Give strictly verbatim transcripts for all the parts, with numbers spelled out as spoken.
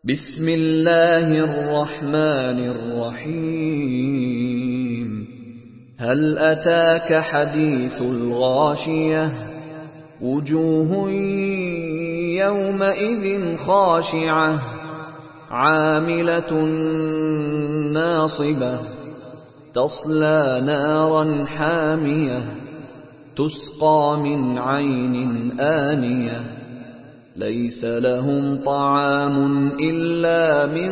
بسم الله الرحمن الرحيم هل أتاك حديث الغاشية وجوه يومئذ خاشعة عاملة ناصبة تصلى نارا حامية تسقى من عين آنية ليس لهم طعام إلا من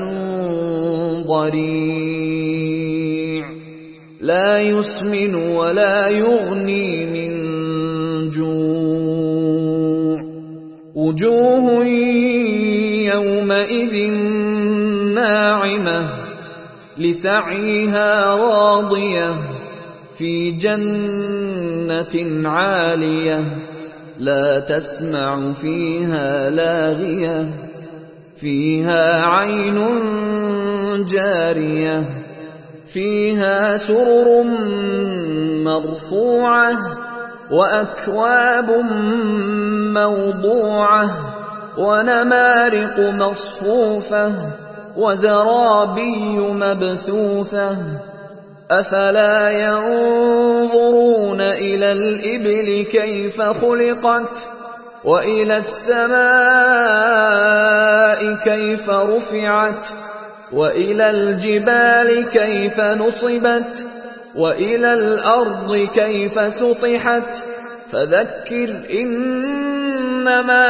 ضريع لا يسمن ولا يغني من جوع وجوه يومئذ ناعمة لسعيها راضية في جنة عالية لا تسمع فيها لاغية فيها عين جارية فيها سرر مرفوعة وأكواب موضوعة ونمارق مصفوفة وزرابي مبثوثة أفلا ينظرون إلى الإبل كيف خلقت وإلى السماء كيف رفعت وإلى الجبال كيف نصبت وإلى الأرض كيف سطحت فذكر إنما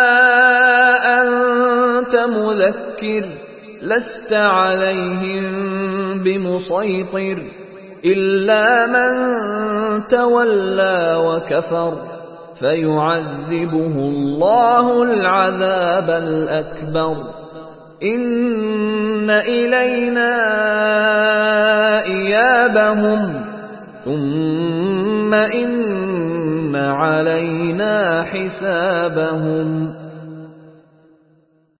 أنت مذكر لست عليهم بمسيطر إلا من تولى وكفر فيعذبه الله العذاب الأكبر إن إلينا إيابهم ثم إن علينا حسابهم